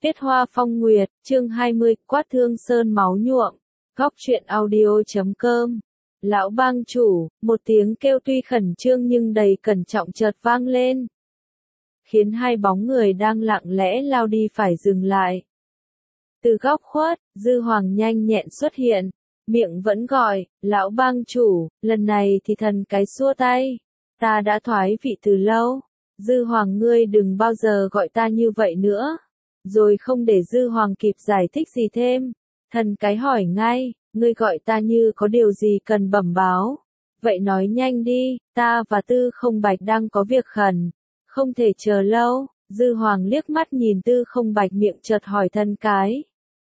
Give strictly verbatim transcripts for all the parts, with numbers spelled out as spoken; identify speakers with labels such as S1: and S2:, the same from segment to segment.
S1: Tuyết Hoa Phong Nguyệt, chương hai mươi, Quát Thương Sơn máu nhuộm. Góc truyện audio chấm com. Lão bang chủ, một tiếng kêu tuy khẩn trương nhưng đầy cẩn trọng chợt vang lên, khiến hai bóng người đang lặng lẽ lao đi phải dừng lại. Từ góc khuất, Dư Hoàng nhanh nhẹn xuất hiện, miệng vẫn gọi, lão bang chủ, lần này thì thần cái xua tay. Ta đã thoái vị từ lâu. Dư Hoàng ngươi đừng bao giờ gọi ta như vậy nữa. Rồi không để Dư Hoàng kịp giải thích gì thêm, thần cái hỏi ngay, ngươi gọi ta như có điều gì cần bẩm báo. Vậy nói nhanh đi, ta và Tư Không Bạch đang có việc khẩn, không thể chờ lâu. Dư Hoàng liếc mắt nhìn Tư Không Bạch, miệng chợt hỏi thần cái.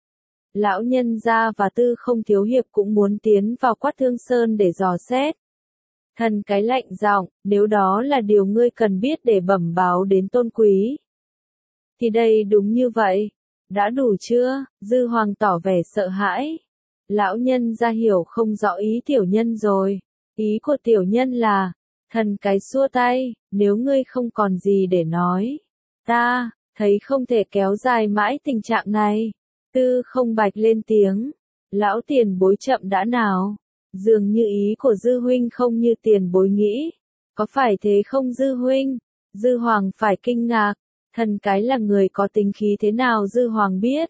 S1: Lão nhân gia và Tư Không thiếu hiệp cũng muốn tiến vào Quát Thương Sơn để dò xét. Thần cái lạnh giọng, nếu đó là điều ngươi cần biết để bẩm báo đến tôn quý, thì đây đúng như vậy. Đã đủ chưa? Dư Hoàng tỏ vẻ sợ hãi. Lão nhân gia hiểu không rõ ý tiểu nhân rồi. Ý của tiểu nhân là, thần cái xua tay, nếu ngươi không còn gì để nói, ta thấy không thể kéo dài mãi tình trạng này. Tư Không Bạch lên tiếng, lão tiền bối chậm đã nào. Dường như ý của Dư huynh không như tiền bối nghĩ. Có phải thế không Dư huynh? Dư Hoàng phải kinh ngạc. Thần cái là người có tính khí thế nào Dư Hoàng biết.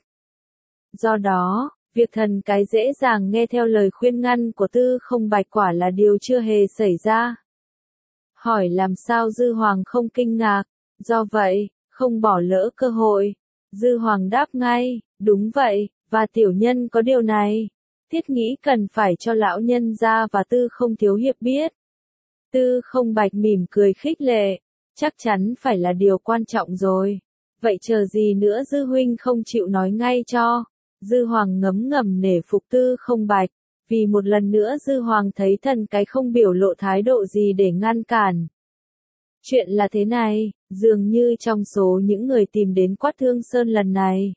S1: Do đó, việc thần cái dễ dàng nghe theo lời khuyên ngăn của Tư Không Bạch quả là điều chưa hề xảy ra. Hỏi làm sao Dư Hoàng không kinh ngạc, do vậy, không bỏ lỡ cơ hội. Dư Hoàng đáp ngay, đúng vậy, và tiểu nhân có điều này. Thiết nghĩ cần phải cho lão nhân gia và Tư Không thiếu hiệp biết. Tư Không Bạch mỉm cười khích lệ. Chắc chắn phải là điều quan trọng rồi. Vậy chờ gì nữa Dư huynh không chịu nói ngay cho. Dư Hoàng ngấm ngầm nể phục Tư Không Bạch. Vì một lần nữa Dư Hoàng thấy thần cái không biểu lộ thái độ gì để ngăn cản. Chuyện là thế này, dường như trong số những người tìm đến Quát Thương Sơn lần này,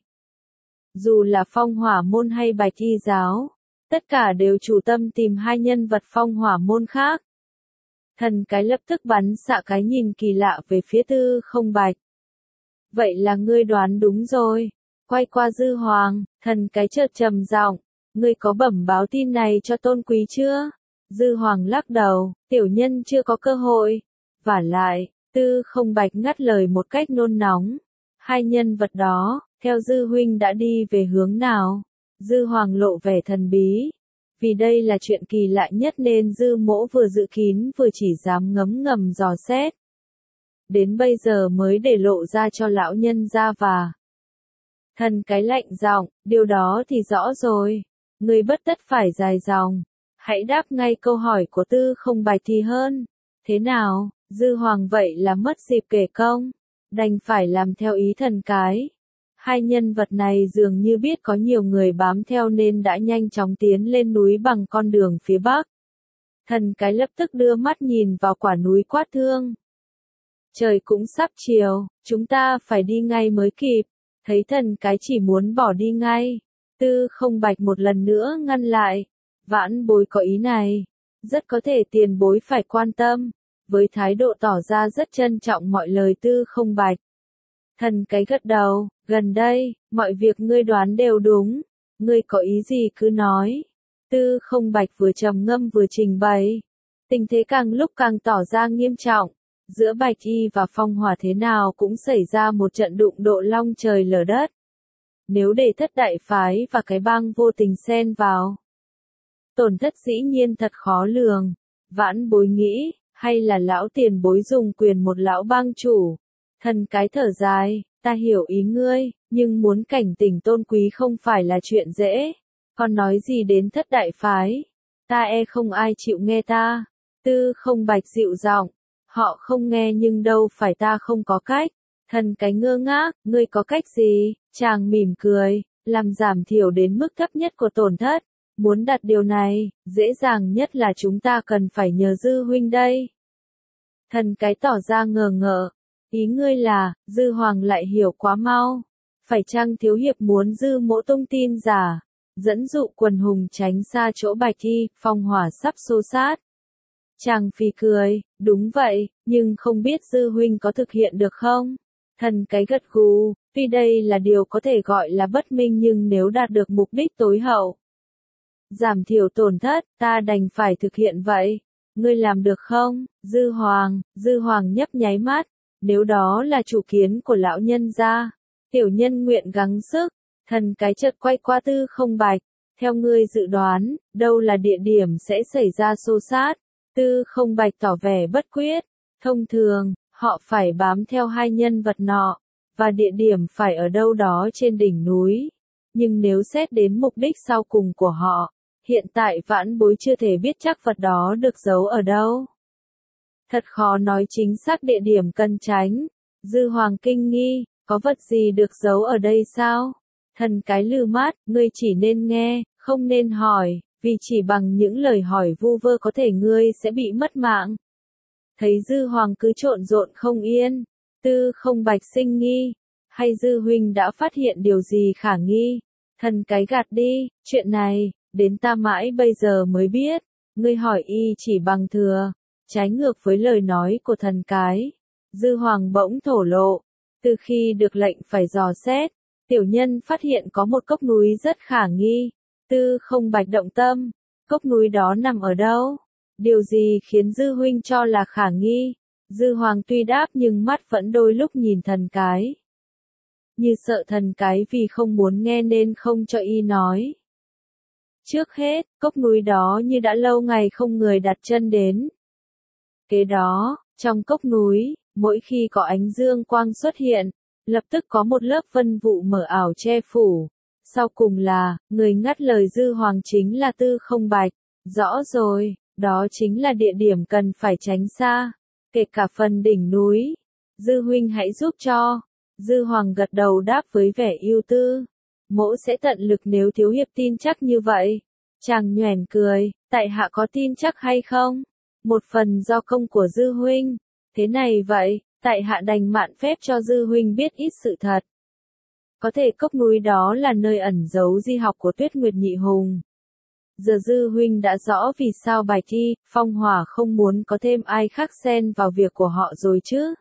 S1: dù là Phong Hỏa môn hay Bạch Y giáo, tất cả đều chủ tâm tìm hai nhân vật Phong Hỏa môn khác. Thần cái lập tức bắn xạ cái nhìn kỳ lạ về phía Tư Không Bạch. Vậy là ngươi đoán đúng rồi. Quay qua Dư Hoàng, thần cái chợt trầm giọng, ngươi có bẩm báo tin này cho tôn quý chưa? Dư Hoàng lắc đầu, tiểu nhân chưa có cơ hội. Vả lại, Tư Không Bạch ngắt lời một cách nôn nóng. Hai nhân vật đó, theo Dư huynh đã đi về hướng nào? Dư Hoàng lộ vẻ thần bí. Vì đây là chuyện kỳ lạ nhất nên Dư mỗ vừa dự kín vừa chỉ dám ngấm ngầm dò xét. Đến bây giờ mới để lộ ra cho lão nhân gia và. Thần cái lạnh giọng, điều đó thì rõ rồi. Ngươi bất tất phải dài dòng. Hãy đáp ngay câu hỏi của Tư Không Bạch thì hơn. Thế nào, Dư Hoàng vậy là mất dịp kể công. Đành phải làm theo ý thần cái. Hai nhân vật này dường như biết có nhiều người bám theo nên đã nhanh chóng tiến lên núi bằng con đường phía bắc. Thần cái lập tức đưa mắt nhìn vào quả núi Quát Thương. Trời cũng sắp chiều, chúng ta phải đi ngay mới kịp. Thấy thần cái chỉ muốn bỏ đi ngay, Tư Không Bạch một lần nữa ngăn lại. Vãn bối có ý này, rất có thể tiền bối phải quan tâm. Với thái độ tỏ ra rất trân trọng mọi lời Tư Không Bạch, thần cái gật đầu, gần đây, mọi việc ngươi đoán đều đúng. Ngươi có ý gì cứ nói. Tư Không Bạch vừa trầm ngâm vừa trình bày. Tình thế càng lúc càng tỏ ra nghiêm trọng. Giữa Bạch Y và Phong Hỏa thế nào cũng xảy ra một trận đụng độ long trời lở đất. Nếu để Thất đại phái và cái bang vô tình xen vào, tổn thất dĩ nhiên thật khó lường. Vãn bối nghĩ, hay là lão tiền bối dùng quyền một lão bang chủ. Thần cái thở dài, ta hiểu ý ngươi, nhưng muốn cảnh tỉnh tôn quý không phải là chuyện dễ. Còn nói gì đến Thất đại phái? Ta e không ai chịu nghe ta. Tư Không Bạch dịu giọng, họ không nghe nhưng đâu phải ta không có cách. Thần cái ngơ ngác, ngươi có cách gì? Chàng mỉm cười, làm giảm thiểu đến mức thấp nhất của tổn thất. Muốn đạt điều này, dễ dàng nhất là chúng ta cần phải nhờ Dư huynh đây. Thần cái tỏ ra ngờ ngợ. Ý ngươi là, Dư Hoàng lại hiểu quá mau. Phải chăng thiếu hiệp muốn Dư mỗ tung tin giả, dẫn dụ quần hùng tránh xa chỗ Bạch Y, Phong Hỏa sắp xô sát? Chàng phì cười, đúng vậy, nhưng không biết Dư huynh có thực hiện được không? Thần cái gật gù, Tuy đây là điều có thể gọi là bất minh nhưng nếu đạt được mục đích tối hậu, giảm thiểu tổn thất, ta đành phải thực hiện vậy. Ngươi làm được không? Dư Hoàng, Dư Hoàng nhấp nháy mắt, nếu đó là chủ kiến của lão nhân gia, tiểu nhân nguyện gắng sức. Thần cái chợt quay qua Tư Không Bạch, theo ngươi dự đoán, đâu là địa điểm sẽ xảy ra xô xát? Tư Không Bạch tỏ vẻ bất quyết, thông thường, họ phải bám theo hai nhân vật nọ, và địa điểm phải ở đâu đó trên đỉnh núi. Nhưng nếu xét đến mục đích sau cùng của họ, hiện tại vãn bối chưa thể biết chắc vật đó được giấu ở đâu. Thật khó nói chính xác địa điểm cần tránh. Dư Hoàng kinh nghi, có vật gì được giấu ở đây sao? Thần cái lừ mát, ngươi chỉ nên nghe, không nên hỏi, vì chỉ bằng những lời hỏi vu vơ có thể ngươi sẽ bị mất mạng. Thấy Dư Hoàng cứ trộn rộn không yên, Tư Không Bạch sinh nghi, hay Dư huynh đã phát hiện điều gì khả nghi? Thần cái gạt đi, chuyện này, đến ta mãi bây giờ mới biết, ngươi hỏi y chỉ bằng thừa, trái ngược với lời nói của thần cái. Dư Hoàng bỗng thổ lộ, từ khi được lệnh phải dò xét, tiểu nhân phát hiện có một cốc núi rất khả nghi. Tư Không Bạch động tâm, cốc núi đó nằm ở đâu? Điều gì khiến Dư huynh cho là khả nghi? Dư Hoàng tuy đáp nhưng mắt vẫn đôi lúc nhìn thần cái, như sợ thần cái vì không muốn nghe nên không cho y nói. Trước hết, cốc núi đó như đã lâu ngày không người đặt chân đến. Kế đó, trong cốc núi, mỗi khi có ánh dương quang xuất hiện, lập tức có một lớp vân vụ mờ ảo che phủ. Sau cùng là, người ngắt lời Dư Hoàng chính là Tư Không Bạch. Rõ rồi, đó chính là địa điểm cần phải tránh xa, kể cả phần đỉnh núi. Dư huynh hãy giúp cho. Dư Hoàng gật đầu đáp với vẻ ưu tư. Mỗ sẽ tận lực nếu thiếu hiệp tin chắc như vậy. Chàng nhoẻn cười, tại hạ có tin chắc hay không? Một phần do công của Dư huynh. Thế này vậy, tại hạ đành mạn phép cho Dư huynh biết ít sự thật. Có thể cốc núi đó là nơi ẩn giấu di học của Tuyết Nguyệt Nhị Hùng. Giờ Dư huynh đã rõ vì sao Bạch Thi, Phong Hỏa không muốn có thêm ai khác xen vào việc của họ rồi chứ.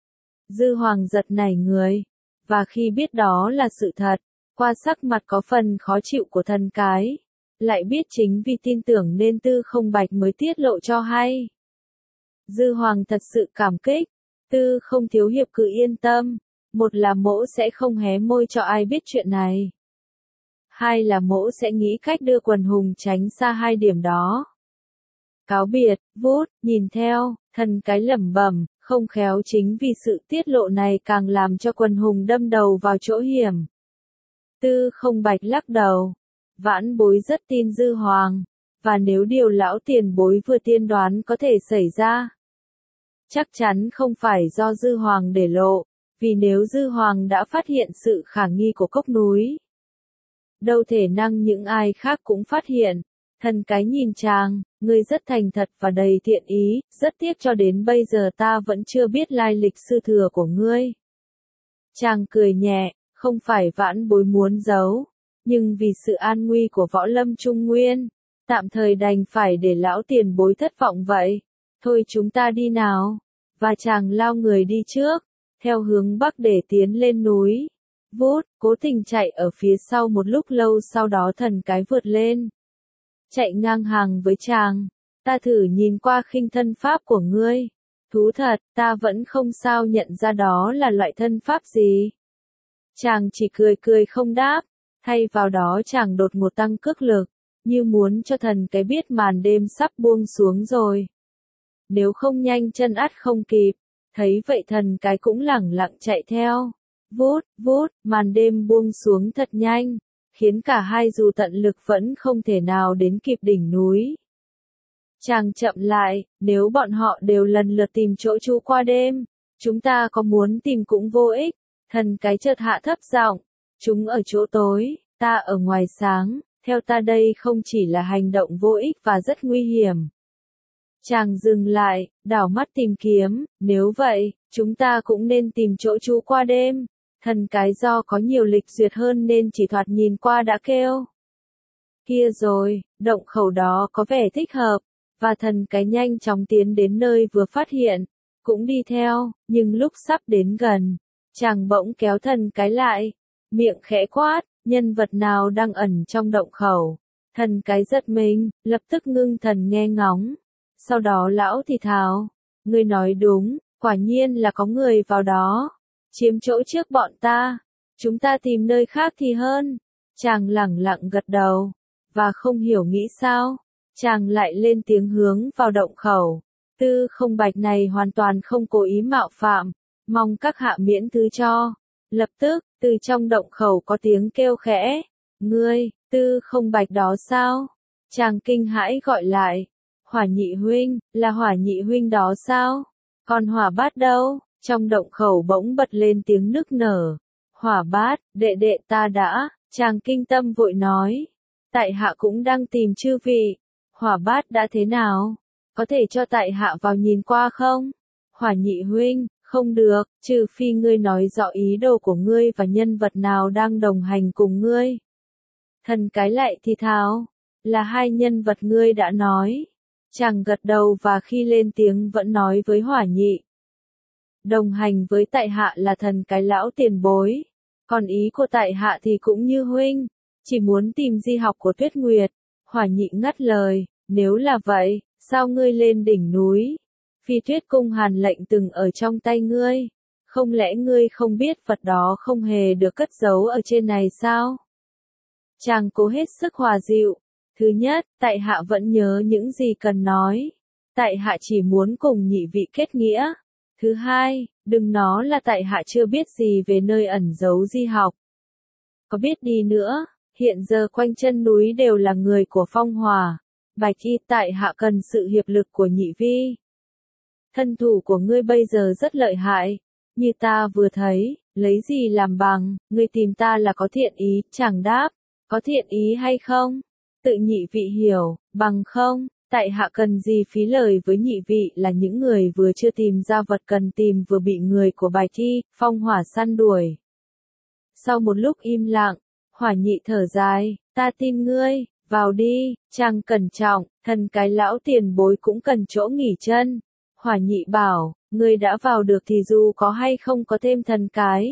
S1: Dư Hoàng giật nảy người, và khi biết đó là sự thật, qua sắc mặt có phần khó chịu của thần cái, lại biết chính vì tin tưởng nên Tư Không Bạch mới tiết lộ cho hay. Dư Hoàng thật sự cảm kích, Tư Không thiếu hiệp cứ yên tâm, một là mỗ sẽ không hé môi cho ai biết chuyện này. Hai là mỗ sẽ nghĩ cách đưa quần hùng tránh xa hai điểm đó. Cáo biệt, vút, nhìn theo, thần cái lẩm bẩm, không khéo chính vì sự tiết lộ này càng làm cho quần hùng đâm đầu vào chỗ hiểm. Tư Không Bạch lắc đầu, vãn bối rất tin Dư Hoàng, và nếu điều lão tiền bối vừa tiên đoán có thể xảy ra, chắc chắn không phải do Dư Hoàng để lộ, vì nếu Dư Hoàng đã phát hiện sự khả nghi của cốc núi, đâu thể năng những ai khác cũng phát hiện. Thần cái nhìn chàng, ngươi rất thành thật và đầy thiện ý, rất tiếc cho đến bây giờ ta vẫn chưa biết lai lịch sư thừa của ngươi. Chàng cười nhẹ, không phải vãn bối muốn giấu, nhưng vì sự an nguy của võ lâm Trung Nguyên, tạm thời đành phải để lão tiền bối thất vọng vậy. Thôi chúng ta đi nào. Và chàng lao người đi trước, theo hướng bắc để tiến lên núi. Vút, cố tình chạy ở phía sau một lúc lâu, sau đó thần cái vượt lên. Chạy ngang hàng với chàng, ta thử nhìn qua khinh thân pháp của ngươi. Thú thật, ta vẫn không sao nhận ra đó là loại thân pháp gì. Chàng chỉ cười cười không đáp, thay vào đó chàng đột ngột tăng cước lực, như muốn cho thần cái biết màn đêm sắp buông xuống rồi. Nếu không nhanh chân ắt không kịp, thấy vậy thần cái cũng lẳng lặng chạy theo. Vút, vút, màn đêm buông xuống thật nhanh, khiến cả hai dù tận lực vẫn không thể nào đến kịp đỉnh núi. Chàng chậm lại, nếu bọn họ đều lần lượt tìm chỗ trú qua đêm, chúng ta có muốn tìm cũng vô ích. Thần cái chợt hạ thấp giọng, chúng ở chỗ tối, ta ở ngoài sáng, theo ta đây không chỉ là hành động vô ích và rất nguy hiểm. Chàng dừng lại, đảo mắt tìm kiếm, nếu vậy, chúng ta cũng nên tìm chỗ trú qua đêm. Thần cái do có nhiều lịch duyệt hơn nên chỉ thoạt nhìn qua đã kêu. Kia rồi, động khẩu đó có vẻ thích hợp, và thần cái nhanh chóng tiến đến nơi vừa phát hiện, cũng đi theo, nhưng lúc sắp đến gần, Chàng bỗng kéo thần cái lại, miệng khẽ quát, nhân vật nào đang ẩn trong động khẩu. Thần cái giật mình, lập tức ngưng thần nghe ngóng. Sau đó lão thì thào, ngươi nói đúng, quả nhiên là có người vào đó, chiếm chỗ trước bọn ta, chúng ta tìm nơi khác thì hơn. Chàng lẳng lặng gật đầu, và không hiểu nghĩ sao, chàng lại lên tiếng hướng vào động khẩu. Tư Không Bạch này hoàn toàn không cố ý mạo phạm, mong các hạ miễn thứ cho. Lập tức, từ trong động khẩu có tiếng kêu khẽ, ngươi, Tư Không Bạch đó sao? Chàng kinh hãi gọi lại, Hỏa Nhị huynh, là Hỏa Nhị huynh đó sao? Còn Hỏa Bát đâu? Trong động khẩu bỗng bật lên tiếng nức nở. Hỏa Bát, đệ đệ ta đã, chàng kinh tâm vội nói. Tại hạ cũng đang tìm chư vị. Hỏa Bát đã thế nào? Có thể cho tại hạ vào nhìn qua không? Hỏa Nhị huynh, không được, trừ phi ngươi nói rõ ý đồ của ngươi và nhân vật nào đang đồng hành cùng ngươi. Thần cái lại thì thào, là hai nhân vật ngươi đã nói. Chàng gật đầu và khi lên tiếng vẫn nói với Hỏa Nhị. Đồng hành với tại hạ là thần cái lão tiền bối. Còn ý của tại hạ thì cũng như huynh, chỉ muốn tìm di học của Tuyết Nguyệt. Hỏa Nhị ngắt lời, nếu là vậy, sao ngươi lên đỉnh núi? Phi Tuyết cung hàn lệnh từng ở trong tay ngươi. Không lẽ ngươi không biết vật đó không hề được cất giấu ở trên này sao? Chàng cố hết sức hòa dịu. Thứ nhất, tại hạ vẫn nhớ những gì cần nói. Tại hạ chỉ muốn cùng nhị vị kết nghĩa. Thứ hai, đừng nói là tại hạ chưa biết gì về nơi ẩn giấu di học. Có biết đi nữa, hiện giờ quanh chân núi đều là người của Phong Hỏa. Bạch Y, tại hạ cần sự hiệp lực của nhị vi. Thân thủ của ngươi bây giờ rất lợi hại, như ta vừa thấy, lấy gì làm bằng, ngươi tìm ta là có thiện ý, chàng đáp, có thiện ý hay không? Tự nhị vị hiểu, bằng không, tại hạ cần gì phí lời với nhị vị là những người vừa chưa tìm ra vật cần tìm vừa bị người của Bạch Y, Phong Hỏa săn đuổi. Sau một lúc im lặng, Hỏa Nhị thở dài, ta tin ngươi, vào đi, chàng cẩn trọng, thần cái lão tiền bối cũng cần chỗ nghỉ chân. Hỏa Nhị bảo, ngươi đã vào được thì dù có hay không có thêm thần cái.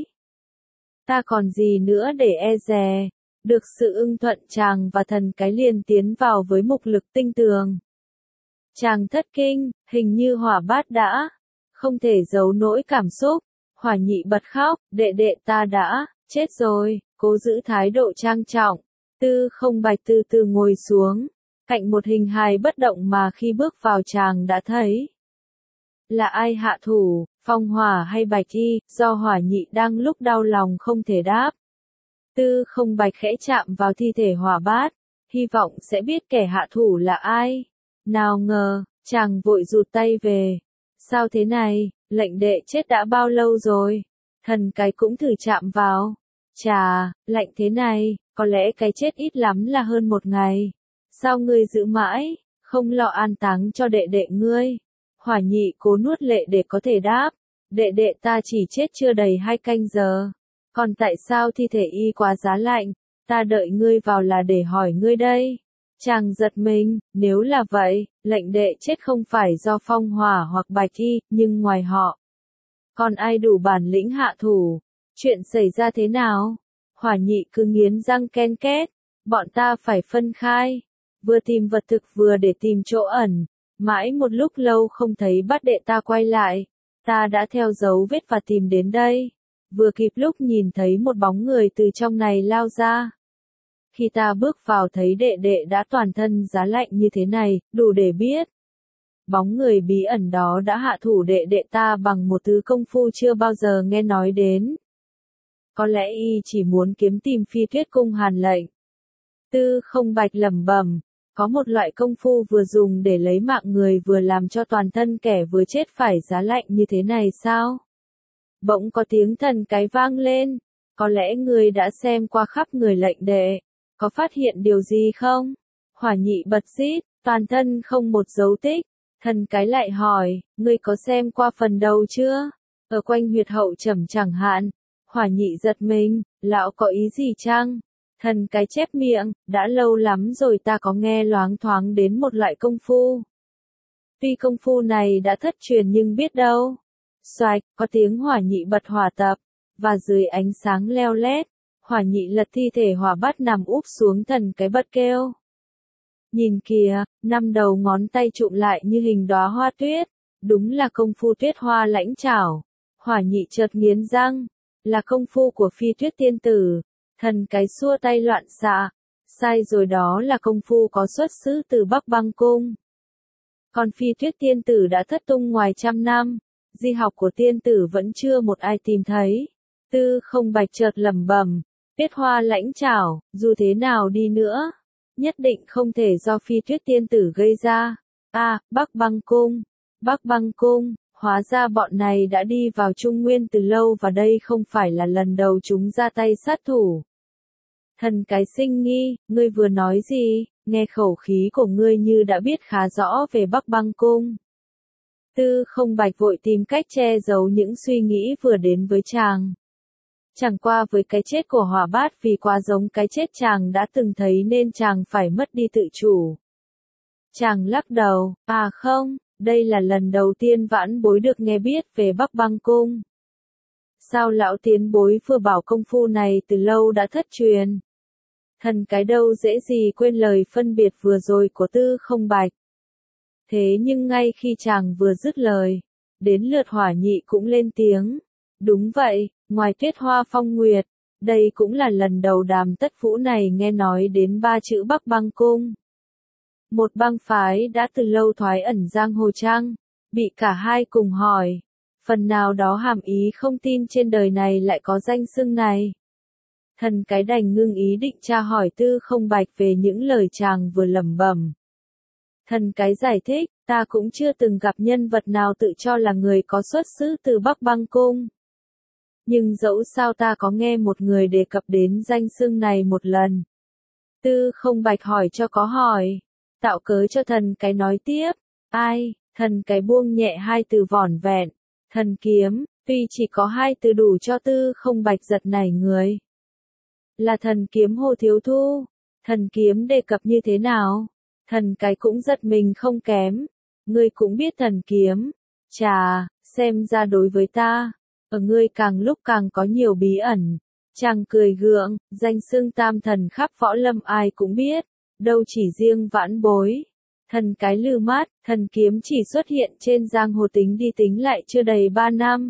S1: Ta còn gì nữa để e dè. Được sự ưng thuận chàng và thần cái liền tiến vào với mục lực tinh tường. Chàng thất kinh, hình như Hỏa Bát đã, không thể giấu nỗi cảm xúc. Hỏa Nhị bật khóc, đệ đệ ta đã, chết rồi, cố giữ thái độ trang trọng. Tư Không Bạch từ từ ngồi xuống, cạnh một hình hài bất động mà khi bước vào chàng đã thấy. Là ai hạ thủ, Phong Hỏa hay Bạch Y, do Hỏa Nhị đang lúc đau lòng không thể đáp. Tư Không Bạch khẽ chạm vào thi thể Hỏa Bát, hy vọng sẽ biết kẻ hạ thủ là ai. Nào ngờ, chàng vội rụt tay về. Sao thế này, lệnh đệ chết đã bao lâu rồi? Thần cái cũng thử chạm vào. Chà, lạnh thế này, có lẽ cái chết ít lắm là hơn một ngày. Sao ngươi giữ mãi, không lo an táng cho đệ đệ ngươi? Hỏa Nhị cố nuốt lệ để có thể đáp. Đệ đệ ta chỉ chết chưa đầy hai canh giờ. Còn tại sao thi thể y quá giá lạnh? Ta đợi ngươi vào là để hỏi ngươi đây. Chàng giật mình, nếu là vậy, lệnh đệ chết không phải do Phong Hỏa hoặc Bạch Y, nhưng ngoài họ. Còn ai đủ bản lĩnh hạ thủ? Chuyện xảy ra thế nào? Hỏa Nhị cứ nghiến răng ken két. Bọn ta phải phân khai. Vừa tìm vật thực vừa để tìm chỗ ẩn. Mãi một lúc lâu không thấy bắt đệ ta quay lại. Ta đã theo dấu vết và tìm đến đây. Vừa kịp lúc nhìn thấy một bóng người từ trong này lao ra. Khi ta bước vào thấy đệ đệ đã toàn thân giá lạnh như thế này, đủ để biết. Bóng người bí ẩn đó đã hạ thủ đệ đệ ta bằng một thứ công phu chưa bao giờ nghe nói đến. Có lẽ y chỉ muốn kiếm tìm Phi Tuyết cung hàn lệnh. Tư Không Bạch lẩm bẩm, có một loại công phu vừa dùng để lấy mạng người vừa làm cho toàn thân kẻ vừa chết phải giá lạnh như thế này sao? Bỗng có tiếng thần cái vang lên, có lẽ ngươi đã xem qua khắp người lệnh đệ, có phát hiện điều gì không? Hỏa Nhị bật rít, toàn thân không một dấu tích. Thần cái lại hỏi, ngươi có xem qua phần đầu chưa? Ở quanh huyệt hậu trầm chẳng hạn. Hỏa Nhị giật mình, lão có ý gì chăng? Thần cái chép miệng, đã lâu lắm rồi ta có nghe loáng thoáng đến một loại công phu. Tuy công phu này đã thất truyền nhưng biết đâu. Xoạch, có tiếng Hỏa Nhị bật hỏa tập. và dưới ánh sáng leo lét, Hỏa Nhị lật thi thể Hỏa Bát nằm úp xuống, thần cái bật kêu. Nhìn kìa, năm đầu ngón tay chụm lại như hình đóa hoa tuyết, đúng là công phu tuyết hoa lãnh chảo. Hỏa Nhị chợt nghiến răng, là công phu của Phi Tuyết tiên tử. Thần cái xua tay loạn xạ, sai rồi, đó là công phu có xuất xứ từ Bắc Băng Cung. Còn Phi Tuyết tiên tử đã thất tung ngoài trăm năm, di học của tiên tử vẫn chưa một ai tìm thấy. Tư Không Bạch chợt lẩm bẩm, tuyết hoa lãnh chảo, dù thế nào đi nữa, nhất định không thể do Phi Tuyết tiên tử gây ra. A, à, Bắc Băng Cung, Bắc Băng Cung, hóa ra bọn này đã đi vào Trung Nguyên từ lâu và đây không phải là lần đầu chúng ra tay sát thủ. Thần cái sinh nghi, ngươi vừa nói gì, nghe khẩu khí của ngươi như đã biết khá rõ về Bắc Băng Cung. Tư Không Bạch vội tìm cách che giấu những suy nghĩ vừa đến với chàng. Chẳng qua với cái chết của Hỏa Bát vì quá giống cái chết chàng đã từng thấy nên chàng phải mất đi tự chủ. Chàng lắc đầu, à không, đây là lần đầu tiên vãn bối được nghe biết về Bắc Băng Cung. Sao lão tiến bối vừa bảo công phu này từ lâu đã thất truyền? Thần cái đâu dễ gì quên lời phân biệt vừa rồi của Tư Không Bạch. Thế nhưng ngay khi chàng vừa dứt lời, đến lượt Hỏa Nhị cũng lên tiếng. Đúng vậy, ngoài Tuyết Hoa Phong Nguyệt, đây cũng là lần đầu Đàm Tất Vũ này nghe nói đến ba chữ Bắc Băng Cung. Một bang phái đã từ lâu thoái ẩn giang hồ chăng? Bị cả hai cùng hỏi. Phần nào đó hàm ý không tin trên đời này lại có danh xưng này. Thần cái đành ngưng ý định tra hỏi Tư Không Bạch về những lời chàng vừa lẩm bẩm. Thần cái giải thích, ta cũng chưa từng gặp nhân vật nào tự cho là người có xuất xứ từ Bắc Băng Cung. Nhưng dẫu sao ta có nghe một người đề cập đến danh xưng này một lần. Tư Không Bạch hỏi cho có hỏi, tạo cớ cho thần cái nói tiếp. Ai? Thần cái buông nhẹ hai từ vỏn vẹn. Thần kiếm, tuy chỉ có hai từ đủ cho Tư Không Bạch giật nảy người. Là thần kiếm Hồ Thiếu Thu. Thần kiếm đề cập như thế nào? Thần cái cũng giật mình không kém. Ngươi cũng biết thần kiếm. Chà, xem ra đối với ta, ở ngươi càng lúc càng có nhiều bí ẩn. Chàng cười gượng, danh xưng tam thần khắp võ lâm ai cũng biết, đâu chỉ riêng vãn bối. Thần cái lừ mát, thần kiếm chỉ xuất hiện trên giang hồ tính đi tính lại chưa đầy ba năm.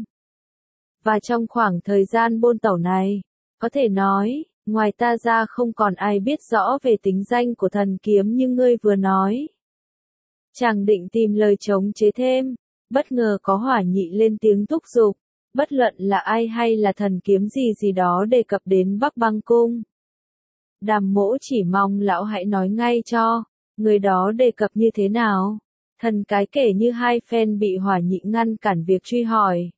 S1: Và trong khoảng thời gian bôn tẩu này, có thể nói, ngoài ta ra không còn ai biết rõ về tính danh của thần kiếm như ngươi vừa nói. Chàng định tìm lời chống chế thêm, bất ngờ có Hỏa Nhị lên tiếng thúc giục, bất luận là ai hay là thần kiếm gì gì đó đề cập đến Bắc Băng Cung. Đàm Mỗ chỉ mong lão hãy nói ngay cho, người đó đề cập như thế nào? Thần cái kể như hai phen bị Hỏa Nhị ngăn cản việc truy hỏi.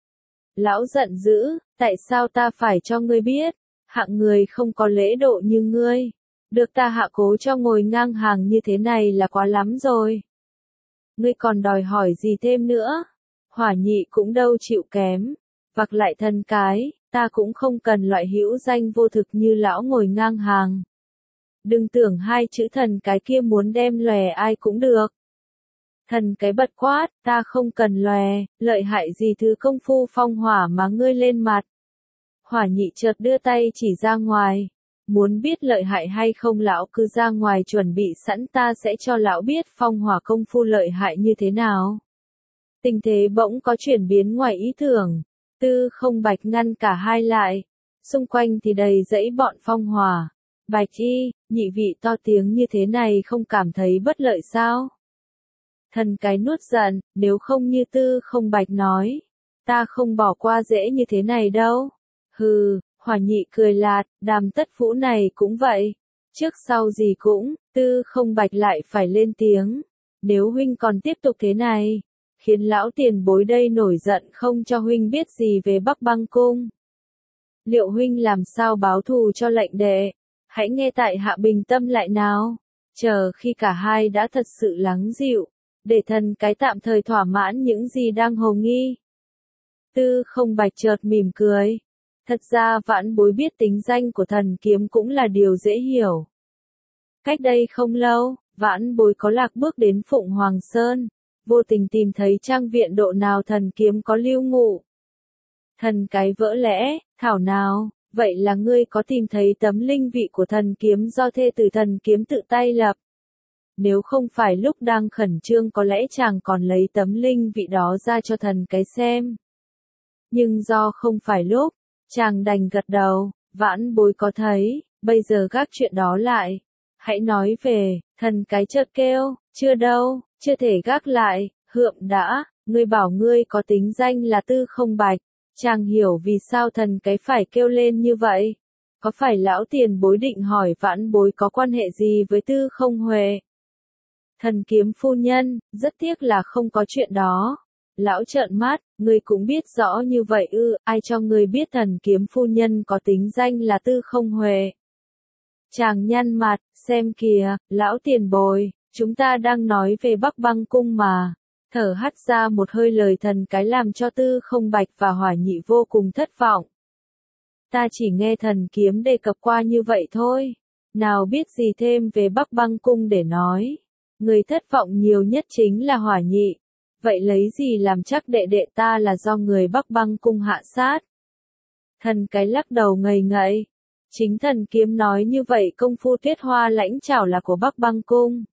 S1: Lão giận dữ, tại sao ta phải cho ngươi biết? Hạng người không có lễ độ như ngươi, được ta hạ cố cho ngồi ngang hàng như thế này là quá lắm rồi. Ngươi còn đòi hỏi gì thêm nữa? Hỏa Nhị cũng đâu chịu kém, vặc lại thần cái, ta cũng không cần loại hữu danh vô thực như lão ngồi ngang hàng. Đừng tưởng hai chữ thần cái kia muốn đem lòe ai cũng được. Thần cái bật quát, ta không cần lòe, lợi hại gì thứ công phu phong hỏa mà ngươi lên mặt. Hỏa Nhị chợt đưa tay chỉ ra ngoài. Muốn biết lợi hại hay không lão cứ ra ngoài chuẩn bị sẵn, ta sẽ cho lão biết phong hỏa công phu lợi hại như thế nào. Tình thế bỗng có chuyển biến ngoài ý tưởng. Tư Không Bạch ngăn cả hai lại. Xung quanh thì đầy dãy bọn phong hỏa. Bạch y, nhị vị to tiếng như thế này không cảm thấy bất lợi sao? Thần cái nuốt giận, nếu không như Tư Không Bạch nói, ta không bỏ qua dễ như thế này đâu. Hừ, Hỏa Nhị cười lạt, Đàm Tất Vũ này cũng vậy. Trước sau gì cũng, Tư Không Bạch lại phải lên tiếng. Nếu huynh còn tiếp tục thế này, khiến lão tiền bối đây nổi giận không cho huynh biết gì về Bắc Băng Cung. Liệu huynh làm sao báo thù cho lệnh đệ? Hãy nghe tại hạ bình tâm lại nào. Chờ khi cả hai đã thật sự lắng dịu, để thần cái tạm thời thỏa mãn những gì đang hồ nghi. Tư Không Bạch chợt mỉm cười. Thật ra vãn bối biết tính danh của thần kiếm cũng là điều dễ hiểu. Cách đây không lâu, vãn bối có lạc bước đến Phụng Hoàng Sơn, vô tình tìm thấy trang viện độ nào thần kiếm có lưu ngụ. Thần cái vỡ lẽ, thảo nào, vậy là ngươi có tìm thấy tấm linh vị của thần kiếm do thê tử thần kiếm tự tay lập? Nếu không phải lúc đang khẩn trương có lẽ chàng còn lấy tấm linh vị đó ra cho thần cái xem. Nhưng do không phải lúc, chàng đành gật đầu, vãn bối có thấy, bây giờ gác chuyện đó lại. Hãy nói về, thần cái chợt kêu, chưa đâu, chưa thể gác lại, hượm đã, ngươi bảo ngươi có tính danh là Tư Không Bạch. Chàng hiểu vì sao thần cái phải kêu lên như vậy. Có phải lão tiền bối định hỏi vãn bối có quan hệ gì với Tư Không Huệ? Thần kiếm phu nhân, rất tiếc là không có chuyện đó. Lão trợn mắt, ngươi cũng biết rõ như vậy ư, ai cho ngươi biết thần kiếm phu nhân có tính danh là Tư Không Huệ? Chàng nhăn mặt, xem kìa, lão tiền bối, chúng ta đang nói về Bắc Băng Cung mà. Thở hắt ra một hơi lời thần cái làm cho Tư Không Bạch và Hỏa Nhị vô cùng thất vọng. Ta chỉ nghe thần kiếm đề cập qua như vậy thôi. Nào biết gì thêm về Bắc Băng Cung để nói. Người thất vọng nhiều nhất chính là Hỏa Nhị. Vậy lấy gì làm chắc đệ đệ ta là do người Bắc Băng Cung hạ sát? Thần cái lắc đầu ngây ngậy. Chính thần kiếm nói như vậy công phu Tuyết Hoa Lãnh Chảo là của Bắc Băng Cung.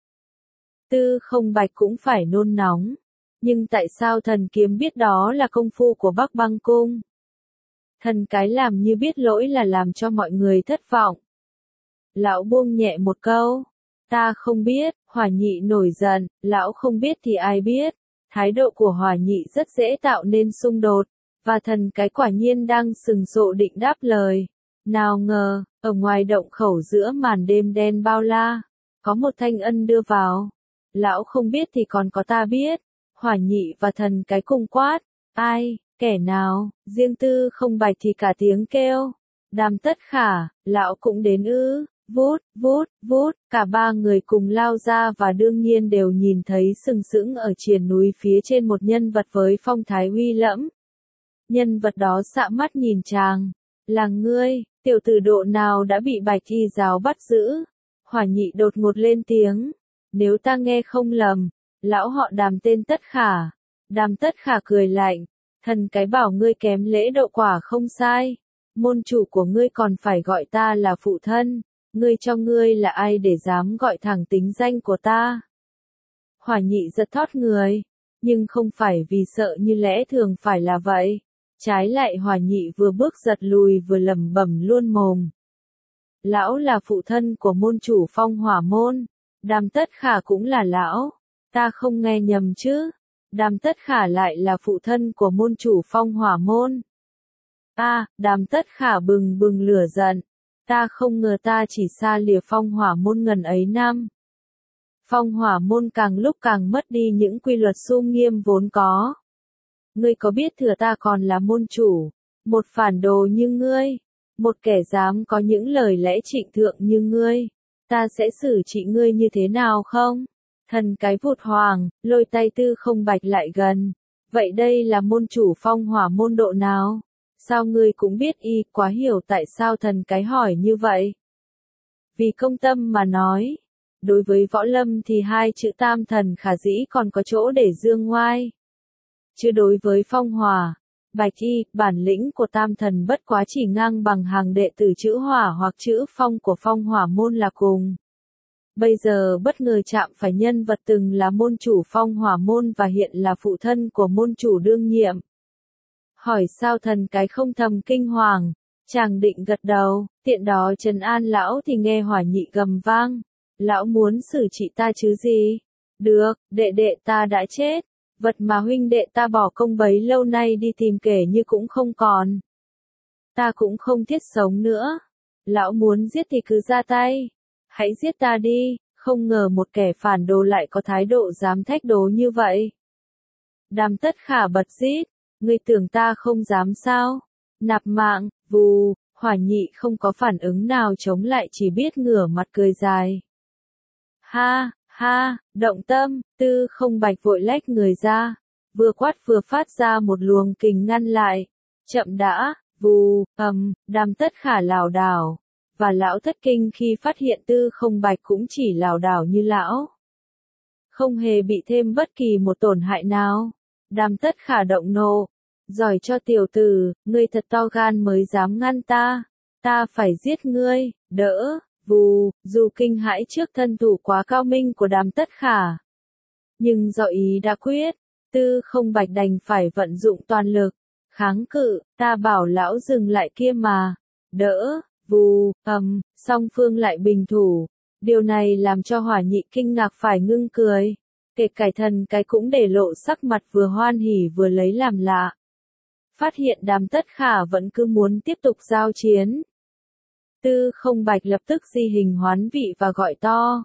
S1: Tư Không Bạch cũng phải nôn nóng. Nhưng tại sao thần kiếm biết đó là công phu của Bắc Băng Cung? Thần cái làm như biết lỗi là làm cho mọi người thất vọng. Lão buông nhẹ một câu. Ta không biết, Hỏa Nhị nổi giận, lão không biết thì ai biết. Thái độ của Hỏa Nhị rất dễ tạo nên xung đột. Và thần cái quả nhiên đang sừng sộ định đáp lời. Nào ngờ, ở ngoài động khẩu giữa màn đêm đen bao la, có một thanh ân đưa vào. Lão không biết thì còn có ta biết. Hỏa Nhị và thần cái cùng quát. Ai, kẻ nào, riêng Tư Không Bạch thì cả tiếng kêu. Đàm Tất Khả, lão cũng đến ư, vút, vút, vút, cả ba người cùng lao ra và đương nhiên đều nhìn thấy sừng sững ở triền núi phía trên một nhân vật với phong thái uy lẫm. Nhân vật đó xạ mắt nhìn chàng. Là ngươi, tiểu tử độ nào đã bị Bạch Y giáo bắt giữ? Hỏa Nhị đột ngột lên tiếng. Nếu ta nghe không lầm, lão họ Đàm tên Tất Khả. Đàm Tất Khả cười lạnh. Thần cái bảo ngươi kém lễ độ quả không sai. Môn chủ của ngươi còn phải gọi ta là phụ thân. Ngươi cho ngươi là ai để dám gọi thẳng tính danh của ta? Hỏa Nhị giật thót người. Nhưng không phải vì sợ như lẽ thường phải là vậy. Trái lại Hỏa Nhị vừa bước giật lùi vừa lẩm bẩm luôn mồm. Lão là phụ thân của môn chủ Phong Hỏa môn. Đàm Tất Khả cũng là lão. Ta không nghe nhầm chứ? Đàm Tất Khả lại là phụ thân của môn chủ Phong Hỏa môn. A, à, Đàm Tất Khả bừng bừng lửa giận. Ta không ngờ ta chỉ xa lìa Phong Hỏa môn ngần ấy năm. Phong Hỏa môn càng lúc càng mất đi những quy luật sum nghiêm vốn có. Ngươi có biết thừa ta còn là môn chủ, một phản đồ như ngươi, một kẻ dám có những lời lẽ trịnh thượng như ngươi, ta sẽ xử trị ngươi như thế nào không? Thần cái vụt hoàng, lôi tay Tư Không Bạch lại gần. Vậy đây là môn chủ Phong Hỏa môn độ nào? Sao ngươi cũng biết y, quá hiểu tại sao thần cái hỏi như vậy? Vì công tâm mà nói. Đối với võ lâm thì hai chữ tam thần khả dĩ còn có chỗ để dương ngoai. Chứ đối với Phong Hỏa, Bạch Y, bản lĩnh của tam thần bất quá chỉ ngang bằng hàng đệ tử chữ Hỏa hoặc chữ Phong của Phong Hỏa môn là cùng. Bây giờ bất ngờ chạm phải nhân vật từng là môn chủ Phong Hỏa môn và hiện là phụ thân của môn chủ đương nhiệm. Hỏi sao thần cái không thầm kinh hoàng, chàng định gật đầu, tiện đó trấn an lão thì nghe Hỏa Nhị gầm vang. Lão muốn xử trị ta chứ gì? Được, đệ đệ ta đã chết. Vật mà huynh đệ ta bỏ công bấy lâu nay đi tìm kể như cũng không còn. Ta cũng không thiết sống nữa. Lão muốn giết thì cứ ra tay. Hãy giết ta đi, không ngờ một kẻ phản đồ lại có thái độ dám thách đố như vậy. Đàm Tất Khả bật rít, ngươi tưởng ta không dám sao? Nạp mạng, vù, Hỏa Nhị không có phản ứng nào chống lại chỉ biết ngửa mặt cười dài. Ha, ha, động tâm, Tư Không Bạch vội lách người ra, vừa quát vừa phát ra một luồng kình ngăn lại. Chậm đã, vù, ầm, Đàm Tất Khả lảo đảo, và lão thất kinh khi phát hiện Tư Không Bạch cũng chỉ lảo đảo như lão. Không hề bị thêm bất kỳ một tổn hại nào. Đàm Tất Khả động nộ, Giỏi cho tiểu tử, ngươi thật to gan mới dám ngăn ta. Ta phải giết ngươi, đỡ, vù, dù kinh hãi trước thân thủ quá cao minh của Đàm Tất Khả. Nhưng do ý đã quyết, Tư Không Bạch đành phải vận dụng toàn lực, kháng cự, ta bảo lão dừng lại kia mà. Đỡ, vù, ầm, song phương lại bình thủ. Điều này làm cho Hỏa Nhị kinh ngạc phải ngưng cười. Kể cải thần cái cũng để lộ sắc mặt vừa hoan hỉ vừa lấy làm lạ. Phát hiện Đàm Tất Khả vẫn cứ muốn tiếp tục giao chiến. Tư Không Bạch lập tức di hình hoán vị và gọi to.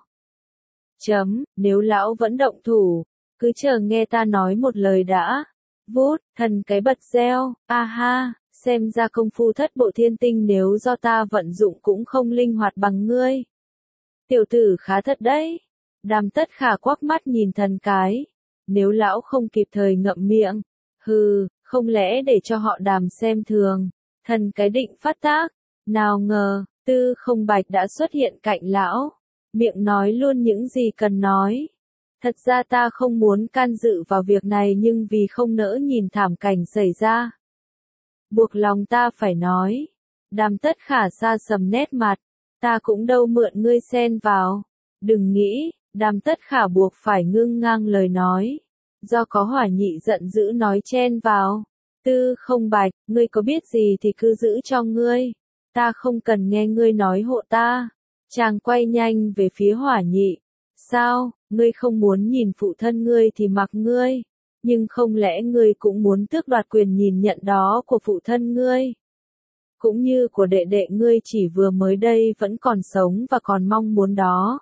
S1: Chấm, nếu lão vẫn động thủ, cứ chờ nghe ta nói một lời đã. Vút, thần cái bật reo, a ha, xem ra công phu thất bộ thiên tinh nếu do ta vận dụng cũng không linh hoạt bằng ngươi. Tiểu tử khá thật đấy. Đàm Tất Khả quắc mắt nhìn thần cái. Nếu lão không kịp thời ngậm miệng, hừ, không lẽ để cho họ Đàm xem thường. Thần cái định phát tác, nào ngờ, Tư Không Bạch đã xuất hiện cạnh lão. Miệng nói luôn những gì cần nói. Thật ra ta không muốn can dự vào việc này nhưng vì không nỡ nhìn thảm cảnh xảy ra. Buộc lòng ta phải nói. Đàm Tất Khả xa sầm nét mặt. Ta cũng đâu mượn ngươi xen vào. Đừng nghĩ, Đàm Tất Khả buộc phải ngưng ngang lời nói. Do có Hỏa Nhị giận dữ nói chen vào. Tư Không Bạch, ngươi có biết gì thì cứ giữ cho ngươi. Ta không cần nghe ngươi nói hộ ta. Chàng quay nhanh về phía Hỏa Nhị. Sao, ngươi không muốn nhìn phụ thân ngươi thì mặc ngươi. Nhưng không lẽ ngươi cũng muốn tước đoạt quyền nhìn nhận đó của phụ thân ngươi? Cũng như của đệ đệ ngươi chỉ vừa mới đây vẫn còn sống và còn mong muốn đó.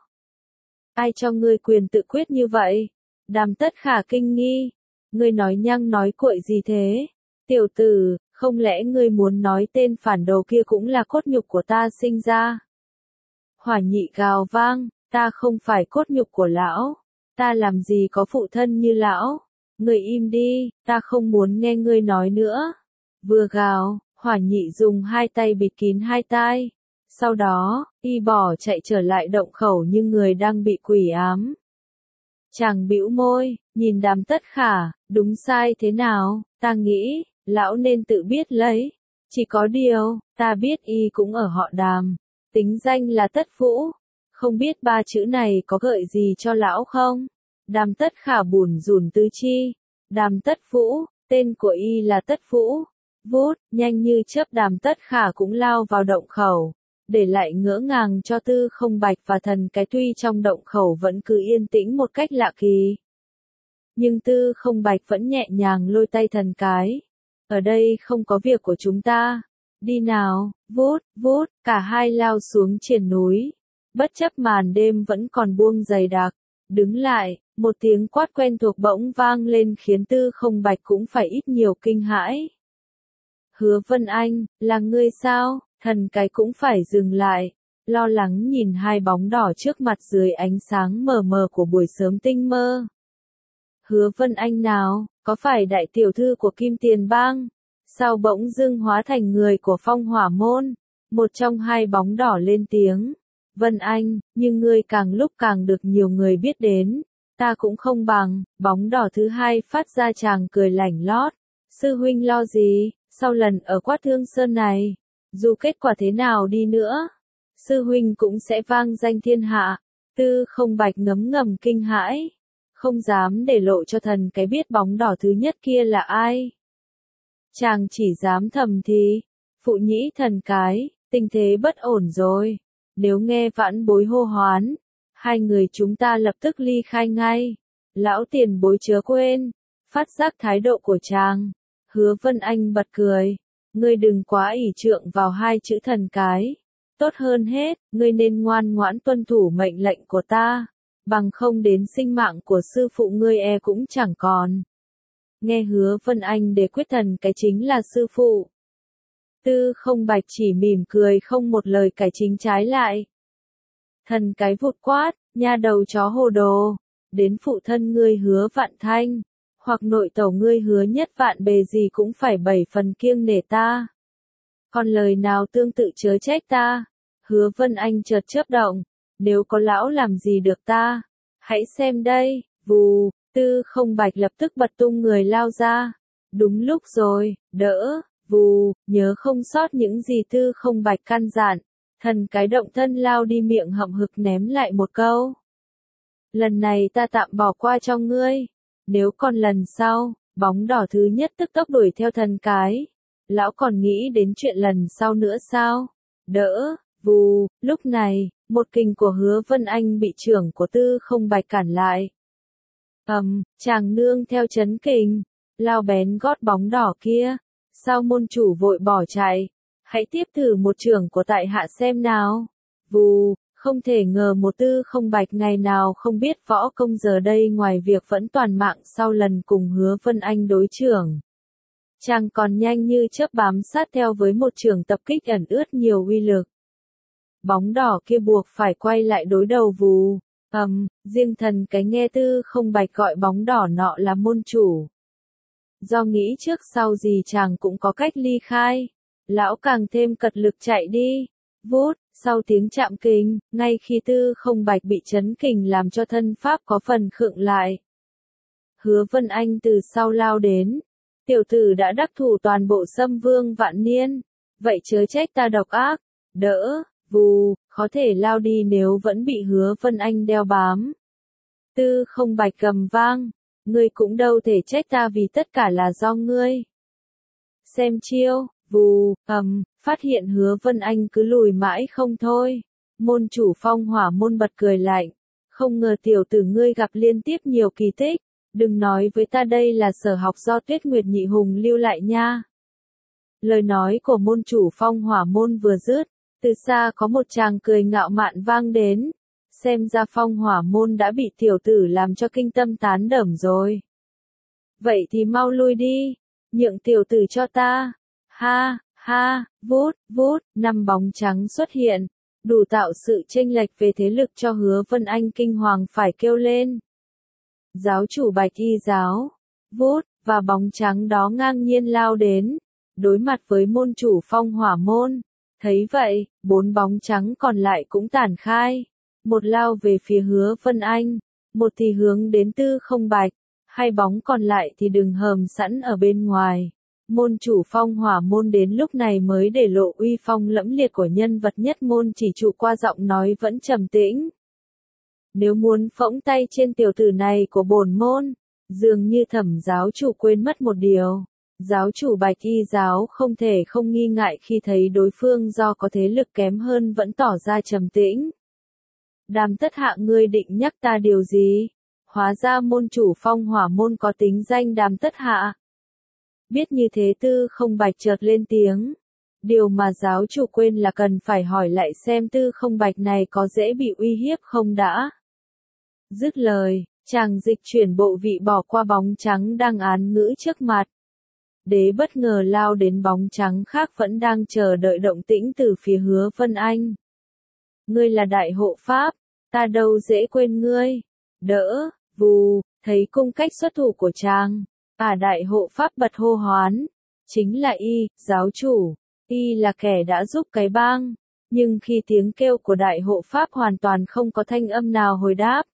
S1: Ai cho ngươi quyền tự quyết như vậy? Đàm Tất Khả kinh nghi. Ngươi nói nhăng nói cuội gì thế? Tiểu tử, không lẽ ngươi muốn nói tên phản đồ kia cũng là cốt nhục của ta sinh ra? Hỏa Nhị gào vang, ta không phải cốt nhục của lão. Ta làm gì có phụ thân như lão? Ngươi im đi, ta không muốn nghe ngươi nói nữa. Vừa gào, Hỏa Nhị dùng hai tay bịt kín hai tai. Sau đó, y bỏ chạy trở lại động khẩu như người đang bị quỷ ám. Chàng bĩu môi, nhìn Đàm Tất Khả, đúng sai thế nào, ta nghĩ, lão nên tự biết lấy. Chỉ có điều, ta biết y cũng ở họ Đàm. Tính danh là Tất Vũ. Không biết ba chữ này có gợi gì cho lão không? Đàm Tất Khả bủn rủn tứ chi. Đàm Tất Vũ, tên của y là Tất Vũ. Vút, nhanh như chớp Đàm Tất Khả cũng lao vào động khẩu. Để lại ngỡ ngàng cho Tư Không Bạch và thần cái tuy trong động khẩu vẫn cứ yên tĩnh một cách lạ kỳ. Nhưng Tư Không Bạch vẫn nhẹ nhàng lôi tay thần cái. Ở đây không có việc của chúng ta. Đi nào, vút, vút, cả hai lao xuống triển núi. Bất chấp màn đêm vẫn còn buông dày đặc. Đứng lại, một tiếng quát quen thuộc bỗng vang lên khiến Tư Không Bạch cũng phải ít nhiều kinh hãi. Hứa Vân Anh, là ngươi sao? Thần cái cũng phải dừng lại, lo lắng nhìn hai bóng đỏ trước mặt dưới ánh sáng mờ mờ của buổi sớm tinh mơ. Hứa Vân Anh nào, có phải đại tiểu thư của Kim Tiền Bang? Sao bỗng dưng hóa thành người của Phong Hỏa Môn? Một trong hai bóng đỏ lên tiếng. Vân Anh, nhưng ngươi càng lúc càng được nhiều người biết đến. Ta cũng không bằng, bóng đỏ thứ hai phát ra chàng cười lảnh lót. Sư huynh lo gì, sau lần ở Quát Thương Sơn này? Dù kết quả thế nào đi nữa, sư huynh cũng sẽ vang danh thiên hạ. Tư Không Bạch ngấm ngầm kinh hãi, không dám để lộ cho thần cái biết bóng đỏ thứ nhất kia là ai. Chàng chỉ dám thầm thì, phụ nhĩ thần cái, tình thế bất ổn rồi. Nếu nghe vãn bối hô hoán, hai người chúng ta lập tức ly khai ngay. Lão tiền bối chớ quên, phát giác thái độ của chàng. Hứa Vân Anh bật cười. Ngươi đừng quá ỷ trượng vào hai chữ thần cái. Tốt hơn hết, ngươi nên ngoan ngoãn tuân thủ mệnh lệnh của ta. Bằng không đến sinh mạng của sư phụ ngươi e cũng chẳng còn. Nghe Hứa Vân Anh để quyết thần cái chính là sư phụ. Tư Không Bạch chỉ mỉm cười không một lời cải chính trái lại. Thần cái vụt quát, nha đầu chó hồ đồ. Đến phụ thân ngươi Hứa Vạn Thanh. Hoặc nội tẩu ngươi Hứa Nhất Vạn bề gì cũng phải bảy phần kiêng nể ta. Còn lời nào tương tự chớ trách ta. Hứa Vân Anh chợt chớp động. Nếu có lão làm gì được ta? Hãy xem đây, vù, Tư Không Bạch lập tức bật tung người lao ra. Đúng lúc rồi, đỡ, vù, nhớ không sót những gì Tư Không Bạch căn dặn. Thần cái động thân lao đi miệng hậm hực ném lại một câu. Lần này ta tạm bỏ qua cho ngươi. Nếu còn lần sau, bóng đỏ thứ nhất tức tốc đuổi theo thần cái. Lão còn nghĩ đến chuyện lần sau nữa sao? Đỡ, vù, lúc này, một kình của Hứa Vân Anh bị trưởng của Tư Không Bạch cản lại. Ầm, um, chàng nương theo chấn kình, lao bén gót bóng đỏ kia. Sao môn chủ vội bỏ chạy? Hãy tiếp thử một trưởng của tại hạ xem nào. Vù, không thể ngờ một Tư Không Bạch ngày nào không biết võ công giờ đây ngoài việc vẫn toàn mạng sau lần cùng Hứa Vân Anh đối trưởng. Chàng còn nhanh như chớp bám sát theo với một trường tập kích ẩn ướt nhiều uy lực. Bóng đỏ kia buộc phải quay lại đối đầu vù. Ầm, um, riêng thần cái nghe Tư Không Bạch gọi bóng đỏ nọ là môn chủ. Do nghĩ trước sau gì chàng cũng có cách ly khai. Lão càng thêm cật lực chạy đi. Vút, sau tiếng chạm kình, ngay khi Tư Không Bạch bị chấn kình làm cho thân pháp có phần khựng lại. Hứa Vân Anh từ sau lao đến. Tiểu tử đã đắc thủ toàn bộ Sâm Vương vạn niên. Vậy chớ trách ta độc ác. Đỡ, vù, khó thể lao đi nếu vẫn bị Hứa Vân Anh đeo bám. Tư Không Bạch gầm vang. Ngươi cũng đâu thể trách ta vì tất cả là do ngươi. Xem chiêu, vù, ầm, phát hiện Hứa Vân Anh cứ lùi mãi không thôi. Môn chủ Phong Hỏa môn bật cười lạnh. Không ngờ tiểu tử ngươi gặp liên tiếp nhiều kỳ tích. Đừng nói với ta đây là sở học do Tuyết Nguyệt Nhị Hùng lưu lại nha. Lời nói của môn chủ Phong Hỏa môn vừa dứt, từ xa có một tràng cười ngạo mạn vang đến. Xem ra Phong Hỏa môn đã bị tiểu tử làm cho kinh tâm tán đẩm rồi. Vậy thì mau lui đi, nhượng tiểu tử cho ta. Ha, ha, vút, vút, năm bóng trắng xuất hiện, đủ tạo sự chênh lệch về thế lực cho Hứa Vân Anh kinh hoàng phải kêu lên. Giáo chủ Bạch Y giáo, vút, và bóng trắng đó ngang nhiên lao đến, đối mặt với môn chủ Phong Hỏa môn. Thấy vậy, bốn bóng trắng còn lại cũng tản khai. Một lao về phía Hứa Vân Anh, một thì hướng đến Tư Không Bạch, hai bóng còn lại thì đừng hờm sẵn ở bên ngoài. Môn chủ Phong Hỏa môn đến lúc này mới để lộ uy phong lẫm liệt của nhân vật nhất môn chỉ trụ qua giọng nói vẫn trầm tĩnh. Nếu muốn phỗng tay trên tiểu tử này của bổn môn, dường như Thẩm giáo chủ quên mất một điều. Giáo chủ Bạch Y giáo không thể không nghi ngại khi thấy đối phương do có thế lực kém hơn vẫn tỏ ra trầm tĩnh. Đàm Tất Hạ ngươi định nhắc ta điều gì? Hóa ra môn chủ Phong Hỏa môn có tính danh Đàm Tất Hạ. Biết như thế Tư Không Bạch chợt lên tiếng. Điều mà giáo chủ quên là cần phải hỏi lại xem Tư Không Bạch này có dễ bị uy hiếp không đã. Dứt lời, chàng dịch chuyển bộ vị bỏ qua bóng trắng đang án ngữ trước mặt. Đế bất ngờ lao đến bóng trắng khác vẫn đang chờ đợi động tĩnh từ phía Hứa Vân Anh. Ngươi là đại hộ pháp, ta đâu dễ quên ngươi. Đỡ, vù, thấy cung cách xuất thủ của chàng. À đại hộ pháp bật hô hoán. Chính là y, giáo chủ. Y là kẻ đã giúp cái bang. Nhưng khi tiếng kêu của đại hộ pháp hoàn toàn không có thanh âm nào hồi đáp.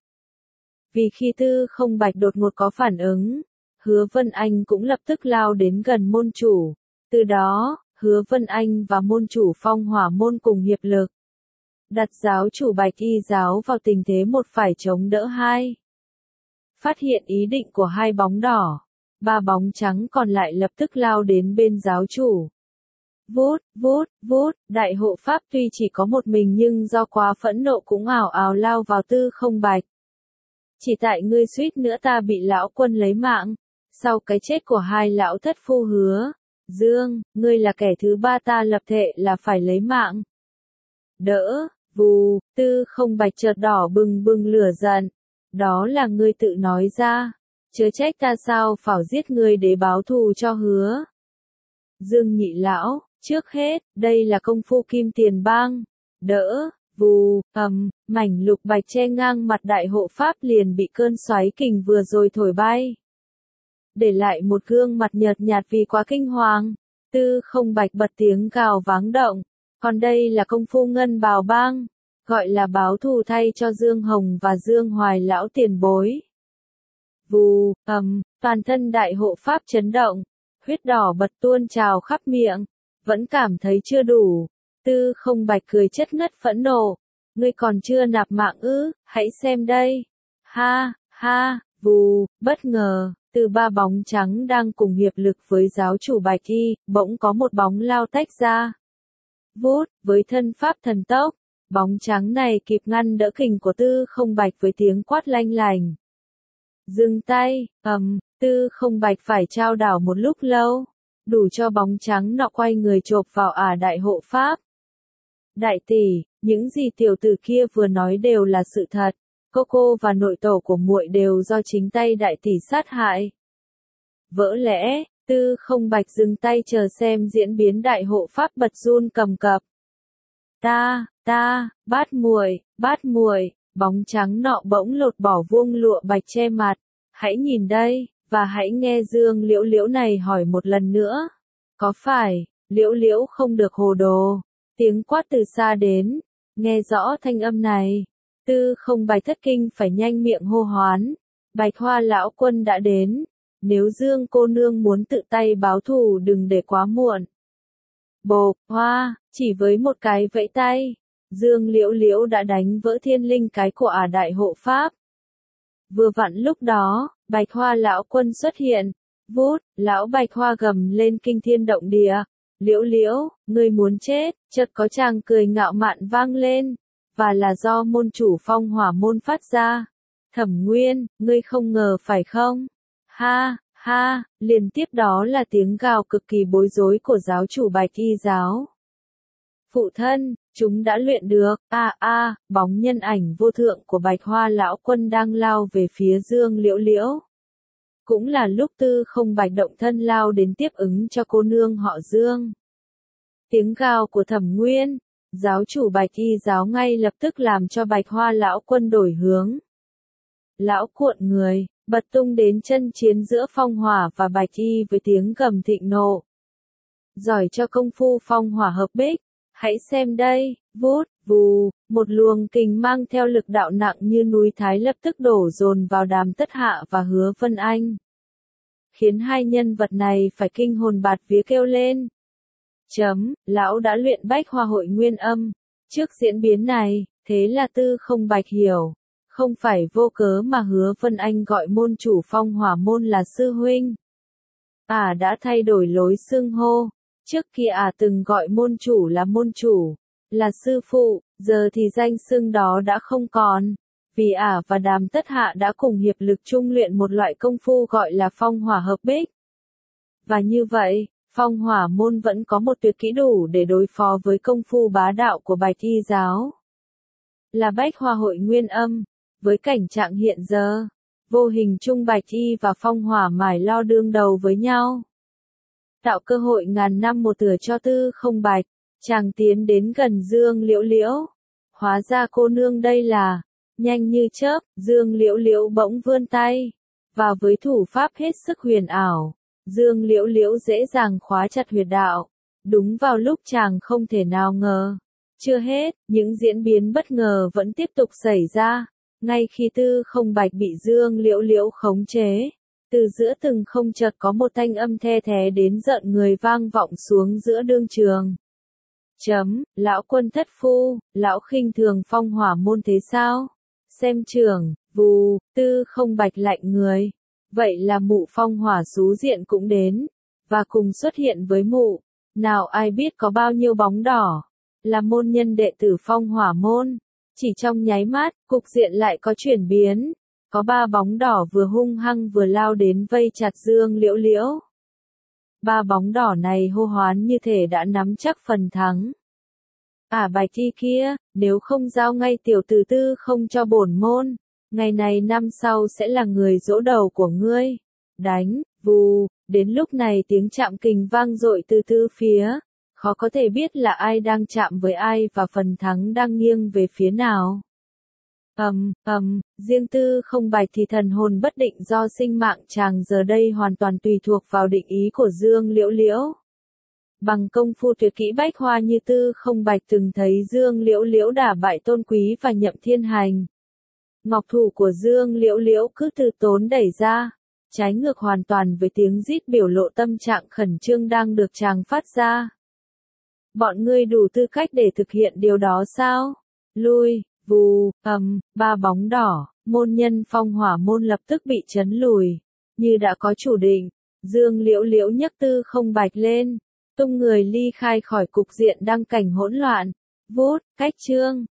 S1: Vì khi Tư Không Bạch đột ngột có phản ứng, Hứa Vân Anh cũng lập tức lao đến gần môn chủ. Từ đó, Hứa Vân Anh và môn chủ Phong Hỏa môn cùng hiệp lực. Đặt giáo chủ Bạch Y giáo vào tình thế một phải chống đỡ hai. Phát hiện ý định của hai bóng đỏ, ba bóng trắng còn lại lập tức lao đến bên giáo chủ. Vút, vút, vút, đại hộ pháp tuy chỉ có một mình nhưng do quá phẫn nộ cũng ảo ảo lao vào Tư Không Bạch. Chỉ tại ngươi suýt nữa ta bị lão quân lấy mạng, sau cái chết của hai lão thất phu Hứa Dương, ngươi là kẻ thứ ba ta lập thệ là phải lấy mạng. Đỡ, vù, Tư Không Bạch chợt đỏ bừng bừng lửa giận. Đó là ngươi tự nói ra, chớ trách ta sao phảo giết ngươi để báo thù cho Hứa Dương nhị lão. Trước hết, đây là công phu kim tiền bang. Đỡ, vù, ầm, mảnh lục bạch che ngang mặt đại hộ pháp liền bị cơn xoáy kình vừa rồi thổi bay. Để lại một gương mặt nhợt nhạt vì quá kinh hoàng. Tư Không Bạch bật tiếng gào váng động. Còn đây là công phu ngân bào bang. Gọi là báo thù thay cho Dương Hồng và Dương Hoài lão tiền bối. Vù, ầm, toàn thân đại hộ pháp chấn động. huyết đỏ bật tuôn trào khắp miệng, vẫn cảm thấy chưa đủ. Tư Không Bạch cười chất ngất phẫn nộ, ngươi còn chưa nạp mạng ư, hãy xem đây. Ha, ha, vù, bất ngờ, từ ba bóng trắng đang cùng hiệp lực với giáo chủ Bạch Y, bỗng có một bóng lao tách ra. Vút, với thân pháp thần tốc, bóng trắng này kịp ngăn đỡ kình của Tư Không Bạch với tiếng quát lanh lành. Dừng tay, ầm, Tư Không Bạch phải trao đảo một lúc lâu, đủ cho bóng trắng nọ quay người chộp vào Ả Đại Hộ Pháp. Đại tỷ, những gì tiểu tử kia vừa nói đều là sự thật, cô cô và nội tổ của muội đều do chính tay đại tỷ sát hại. Vỡ lẽ, Tư Không Bạch dừng tay chờ xem diễn biến Đại Hộ Pháp bật run cầm cập. Ta, ta, bát muội, bát muội, bóng trắng nọ bỗng lột bỏ vuông lụa bạch che mặt. Hãy nhìn đây, và hãy nghe Dương Liễu Liễu này hỏi một lần nữa. Có phải, Liễu Liễu không được hồ đồ? Tiếng quát từ xa đến, nghe rõ thanh âm này. Tư Không Bạch thất kinh phải nhanh miệng hô hoán. Bạch Hoa lão quân đã đến. Nếu Dương cô nương muốn tự tay báo thù đừng để quá muộn. Bộp, hoa, chỉ với một cái vẫy tay, Dương Liễu Liễu đã đánh vỡ thiên linh cái của Ả Đại Hộ Pháp. Vừa vặn lúc đó, Bạch Hoa lão quân xuất hiện. Vút, lão Bạch Hoa gầm lên kinh thiên động địa. Liễu Liễu, ngươi muốn chết, chợt có chàng cười ngạo mạn vang lên, và là do môn chủ Phong Hỏa môn phát ra. Thẩm Nguyên, ngươi không ngờ phải không? Ha, ha, liền tiếp đó là tiếng gào cực kỳ bối rối của giáo chủ Bạch Y giáo. Phụ thân, chúng đã luyện được, a a, bóng nhân ảnh vô thượng của Bạch Hoa lão quân đang lao về phía Dương Liễu Liễu. Cũng là lúc Tư Không Bạch động thân lao đến tiếp ứng cho cô nương họ Dương. Tiếng gào của Thẩm Nguyên, giáo chủ Bạch Y giáo ngay lập tức làm cho Bạch Hoa lão quân đổi hướng. Lão cuộn người, bật tung đến chân chiến giữa Phong Hỏa và Bạch Y với tiếng gầm thịnh nộ. Giỏi cho công phu Phong Hỏa hợp bích, hãy xem đây, vút, vù, một luồng kình mang theo lực đạo nặng như núi Thái lập tức đổ dồn vào Đàm Tất Hạ và Hứa Vân Anh. Khiến hai nhân vật này phải kinh hồn bạt vía kêu lên. Chấm, lão đã luyện Bách Hoa Hội Nguyên Âm. Trước diễn biến này, thế là Tư Không Bạch hiểu. Không phải vô cớ mà Hứa Vân Anh gọi môn chủ Phong Hỏa môn là sư huynh. Ả à đã thay đổi lối xưng hô. Trước kia Ả à từng gọi môn chủ là môn chủ, là sư phụ, giờ thì danh xưng đó đã không còn. Vì Ả à và Đàm Tất Hạ đã cùng hiệp lực chung luyện một loại công phu gọi là Phong Hỏa hợp bích. Và như vậy, Phong Hỏa môn vẫn có một tuyệt kỹ đủ để đối phó với công phu bá đạo của Bạch Y giáo. Là Bách Hoa Hội Nguyên Âm. Với cảnh trạng hiện giờ, vô hình chung Bạch Y và Phong Hỏa mải lo đương đầu với nhau. Tạo cơ hội ngàn năm một thửa cho Tư Không Bạch, chàng tiến đến gần Dương Liễu Liễu. Hóa ra cô nương đây là, nhanh như chớp, Dương Liễu Liễu bỗng vươn tay, và với thủ pháp hết sức huyền ảo, Dương Liễu Liễu dễ dàng khóa chặt huyệt đạo, đúng vào lúc chàng không thể nào ngờ. Chưa hết, những diễn biến bất ngờ vẫn tiếp tục xảy ra. Ngay khi Tư Không Bạch bị Dương Liễu Liễu khống chế, từ giữa từng không chợt có một thanh âm the thé đến giận người vang vọng xuống giữa đương trường. Chấm, lão quân thất phu, lão khinh thường Phong Hỏa môn thế sao? Xem trưởng, vù, Tư Không Bạch lạnh người. Vậy là mụ Phong Hỏa xú diện cũng đến, và cùng xuất hiện với mụ. Nào ai biết có bao nhiêu bóng đỏ, là môn nhân đệ tử Phong Hỏa môn. Chỉ trong nháy mắt, cục diện lại có chuyển biến. Có ba bóng đỏ vừa hung hăng vừa lao đến vây chặt Dương Liễu Liễu. Ba bóng đỏ này hô hoán như thể đã nắm chắc phần thắng. À Bạch Y kia, nếu không giao ngay tiểu tử Tư không cho bổn môn, ngày này năm sau sẽ là người dỗ đầu của ngươi. Đánh, vù, đến lúc này tiếng chạm kình vang dội từ tư phía. Khó có thể biết là ai đang chạm với ai và phần thắng đang nghiêng về phía nào. Ầm, ầm, riêng Tư Không Bạch thì thần hồn bất định do sinh mạng chàng giờ đây hoàn toàn tùy thuộc vào định ý của Dương Liễu Liễu. Bằng công phu tuyệt kỹ bách hoa như Tư Không Bạch từng thấy Dương Liễu Liễu đả bại Tôn Quý và Nhậm Thiên Hành. Ngọc thủ của Dương Liễu Liễu cứ từ tốn đẩy ra, trái ngược hoàn toàn với tiếng rít biểu lộ tâm trạng khẩn trương đang được chàng phát ra. Bọn ngươi đủ tư cách để thực hiện điều đó sao? Lui, vù, ầm, ba bóng đỏ, môn nhân phong hỏa môn lập tức bị chấn lùi. Như đã có chủ định, Dương Liễu Liễu nhấc tư không bạch lên, tung người ly khai khỏi cục diện đang cảnh hỗn loạn. Vút, cách chương.